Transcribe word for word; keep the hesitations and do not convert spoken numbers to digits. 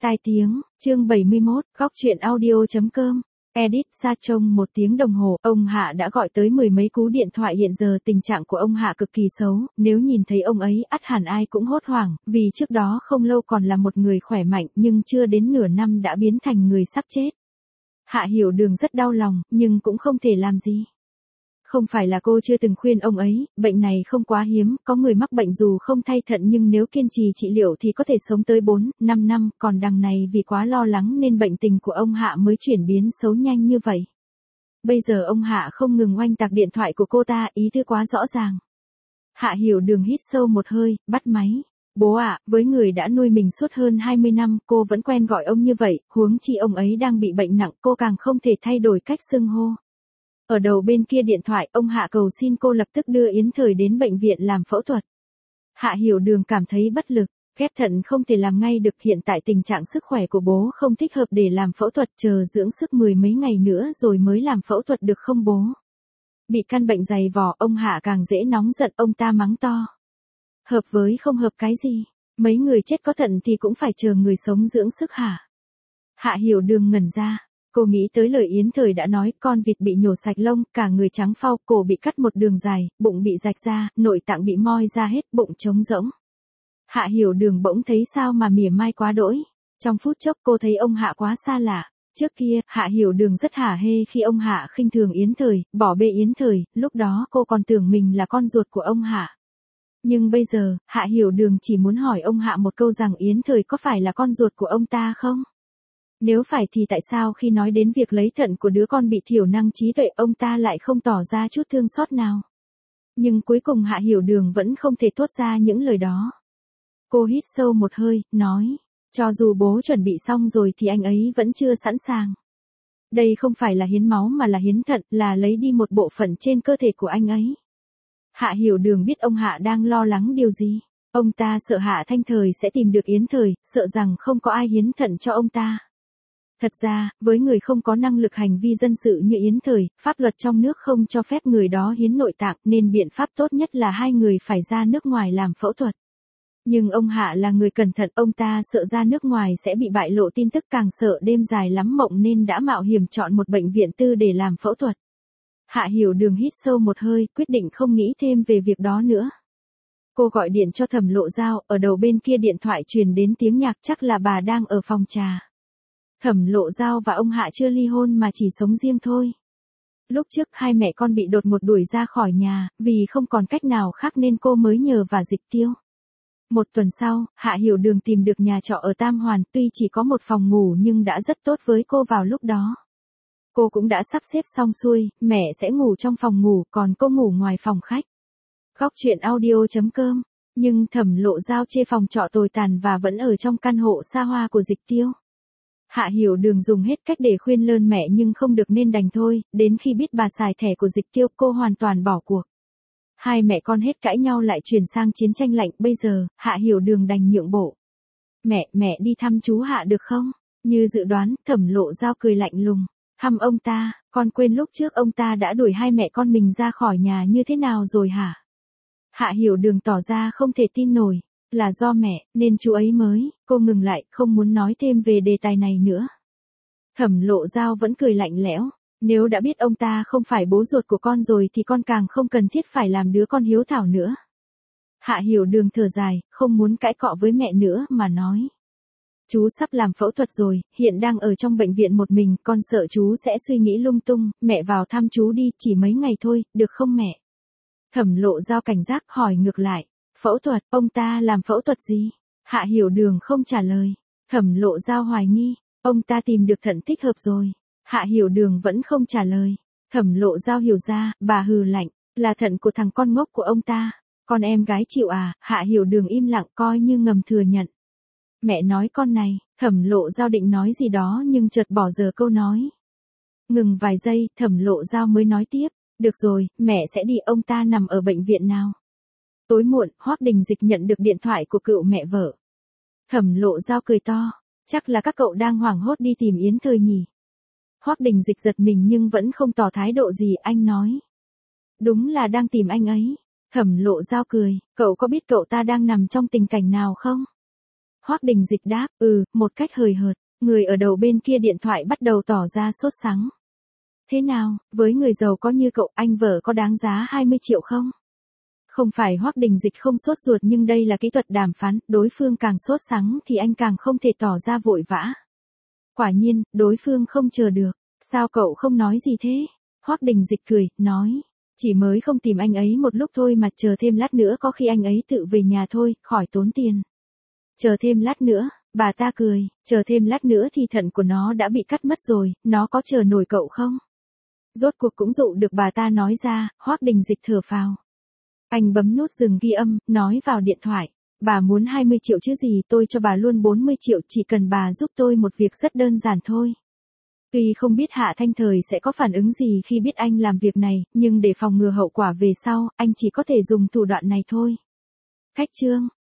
Tai tiếng, chương bảy mươi mốt, góc truyện audio.com. Edit xa trông một tiếng đồng hồ, ông Hạ đã gọi tới mười mấy cú điện thoại. Hiện giờ tình trạng của ông Hạ cực kỳ xấu, nếu nhìn thấy ông ấy ắt hẳn ai cũng hốt hoảng, vì trước đó không lâu còn là một người khỏe mạnh nhưng chưa đến nửa năm đã biến thành người sắp chết. Hạ Hiểu Đường rất đau lòng, nhưng cũng không thể làm gì. Không phải là cô chưa từng khuyên ông ấy, bệnh này không quá hiếm, có người mắc bệnh dù không thay thận nhưng nếu kiên trì trị liệu thì có thể sống tới bốn, năm năm, còn đằng này vì quá lo lắng nên bệnh tình của ông Hạ mới chuyển biến xấu nhanh như vậy. Bây giờ ông Hạ không ngừng oanh tạc điện thoại của cô ta, ý tứ quá rõ ràng. Hạ Hiểu Đường hít sâu một hơi, bắt máy. Bố ạ, à, với người đã nuôi mình suốt hơn hai mươi năm, cô vẫn quen gọi ông như vậy, huống chi ông ấy đang bị bệnh nặng, cô càng không thể thay đổi cách xưng hô. Ở đầu bên kia điện thoại, ông Hạ cầu xin cô lập tức đưa Yến Thời đến bệnh viện làm phẫu thuật. Hạ Hiểu Đường cảm thấy bất lực, ghép thận không thể làm ngay được, hiện tại tình trạng sức khỏe của bố không thích hợp để làm phẫu thuật, chờ dưỡng sức mười mấy ngày nữa rồi mới làm phẫu thuật được không bố? Bị căn bệnh dày vò, ông Hạ càng dễ nóng giận, ông ta mắng to. Hợp với không hợp cái gì? Mấy người chết có thận thì cũng phải chờ người sống dưỡng sức hả? Hạ Hiểu Đường ngẩn ra. Cô nghĩ tới lời Yến Thời đã nói, con vịt bị nhổ sạch lông, cả người trắng phau, cổ bị cắt một đường dài, bụng bị rạch ra, nội tạng bị moi ra hết, bụng trống rỗng. Hạ Hiểu Đường bỗng thấy sao mà mỉa mai quá đỗi. Trong phút chốc cô thấy ông Hạ quá xa lạ. Trước kia, Hạ Hiểu Đường rất hả hê khi ông Hạ khinh thường Yến Thời, bỏ bê Yến Thời, lúc đó cô còn tưởng mình là con ruột của ông Hạ. Nhưng bây giờ, Hạ Hiểu Đường chỉ muốn hỏi ông Hạ một câu rằng Yến Thời có phải là con ruột của ông ta không? Nếu phải thì tại sao khi nói đến việc lấy thận của đứa con bị thiểu năng trí tuệ, ông ta lại không tỏ ra chút thương xót nào? Nhưng cuối cùng Hạ Hiểu Đường vẫn không thể thốt ra những lời đó. Cô hít sâu một hơi, nói, cho dù bố chuẩn bị xong rồi thì anh ấy vẫn chưa sẵn sàng. Đây không phải là hiến máu mà là hiến thận, là lấy đi một bộ phận trên cơ thể của anh ấy. Hạ Hiểu Đường biết ông Hạ đang lo lắng điều gì. Ông ta sợ Hạ Thanh Thời sẽ tìm được Yến Thời, sợ rằng không có ai hiến thận cho ông ta. Thật ra, với người không có năng lực hành vi dân sự như Yến Thời, pháp luật trong nước không cho phép người đó hiến nội tạng, nên biện pháp tốt nhất là hai người phải ra nước ngoài làm phẫu thuật. Nhưng ông Hạ là người cẩn thận, ông ta sợ ra nước ngoài sẽ bị bại lộ tin tức, càng sợ đêm dài lắm mộng nên đã mạo hiểm chọn một bệnh viện tư để làm phẫu thuật. Hạ Hiểu Đường hít sâu một hơi, quyết định không nghĩ thêm về việc đó nữa. Cô gọi điện cho Thẩm Lộ Giao, ở đầu bên kia điện thoại truyền đến tiếng nhạc, chắc là bà đang ở phòng trà. Thẩm Lộ Giao và ông Hạ chưa ly hôn mà chỉ sống riêng thôi. Lúc trước hai mẹ con bị đột ngột đuổi ra khỏi nhà, vì không còn cách nào khác nên cô mới nhờ và Dịch Tiêu. Một tuần sau, Hạ Hiểu Đường tìm được nhà trọ ở Tam Hoàn, tuy chỉ có một phòng ngủ nhưng đã rất tốt với cô vào lúc đó. Cô cũng đã sắp xếp xong xuôi, mẹ sẽ ngủ trong phòng ngủ, còn cô ngủ ngoài phòng khách. Góc truyện audio.com. Nhưng Thẩm Lộ Giao chê phòng trọ tồi tàn và vẫn ở trong căn hộ xa hoa của Dịch Tiêu. Hạ Hiểu Đường dùng hết cách để khuyên lơn mẹ nhưng không được nên đành thôi, đến khi biết bà xài thẻ của Dịch Tiêu cô hoàn toàn bỏ cuộc. Hai mẹ con hết cãi nhau lại chuyển sang chiến tranh lạnh, bây giờ, Hạ Hiểu Đường đành nhượng bộ. Mẹ, mẹ đi thăm chú Hạ được không? Như dự đoán, Thẩm Lộ Giao cười lạnh lùng. Thăm ông ta, con quên lúc trước ông ta đã đuổi hai mẹ con mình ra khỏi nhà như thế nào rồi hả? Hạ Hiểu Đường tỏ ra không thể tin nổi. Là do mẹ, nên chú ấy mới, cô ngừng lại, không muốn nói thêm về đề tài này nữa. Thẩm Lộ Giao vẫn cười lạnh lẽo, nếu đã biết ông ta không phải bố ruột của con rồi thì con càng không cần thiết phải làm đứa con hiếu thảo nữa. Hạ Hiểu Đường thở dài, không muốn cãi cọ với mẹ nữa mà nói. Chú sắp làm phẫu thuật rồi, hiện đang ở trong bệnh viện một mình, con sợ chú sẽ suy nghĩ lung tung, mẹ vào thăm chú đi, chỉ mấy ngày thôi, được không mẹ? Thẩm Lộ Giao cảnh giác hỏi ngược lại. Phẫu thuật, ông ta làm phẫu thuật gì? Hạ Hiểu Đường không trả lời. Thẩm Lộ Giao hoài nghi, ông ta tìm được thận thích hợp rồi. Hạ Hiểu Đường vẫn không trả lời. Thẩm Lộ Giao hiểu ra, bà hừ lạnh, là thận của thằng con ngốc của ông ta. Con em gái chịu à? Hạ Hiểu Đường im lặng coi như ngầm thừa nhận. Mẹ nói con này, Thẩm Lộ Giao định nói gì đó nhưng chợt bỏ dở câu nói. Ngừng vài giây, Thẩm Lộ Giao mới nói tiếp, được rồi, mẹ sẽ đi, ông ta nằm ở bệnh viện nào? Tối muộn, Hoắc Đình Dịch nhận được điện thoại của cựu mẹ vợ. Thẩm Lộ Giao cười to, chắc là các cậu đang hoảng hốt đi tìm Yến Thời nhỉ. Hoắc Đình Dịch giật mình nhưng vẫn không tỏ thái độ gì, anh nói. Đúng là đang tìm anh ấy. Thẩm Lộ Giao cười, cậu có biết cậu ta đang nằm trong tình cảnh nào không? Hoắc Đình Dịch đáp, ừ, một cách hời hợt. Người ở đầu bên kia điện thoại bắt đầu tỏ ra sốt sắng. Thế nào, với người giàu có như cậu, anh vợ có đáng giá hai mươi triệu không? Không phải Hoắc Đình Dịch không sốt ruột, nhưng đây là kỹ thuật đàm phán, đối phương càng sốt sắng thì anh càng không thể tỏ ra vội vã. Quả nhiên, đối phương không chờ được. Sao cậu không nói gì thế? Hoắc Đình Dịch cười, nói. Chỉ mới không tìm anh ấy một lúc thôi mà, chờ thêm lát nữa có khi anh ấy tự về nhà thôi, khỏi tốn tiền. Chờ thêm lát nữa, bà ta cười, chờ thêm lát nữa thì thận của nó đã bị cắt mất rồi, nó có chờ nổi cậu không? Rốt cuộc cũng dụ được bà ta nói ra. Hoắc Đình Dịch thở phào. Anh bấm nút dừng ghi âm, nói vào điện thoại. Bà muốn hai mươi triệu chứ gì, tôi cho bà luôn bốn mươi triệu, chỉ cần bà giúp tôi một việc rất đơn giản thôi. Tuy không biết Hạ Thanh Thời sẽ có phản ứng gì khi biết anh làm việc này, nhưng để phòng ngừa hậu quả về sau, anh chỉ có thể dùng thủ đoạn này thôi. Khách trương.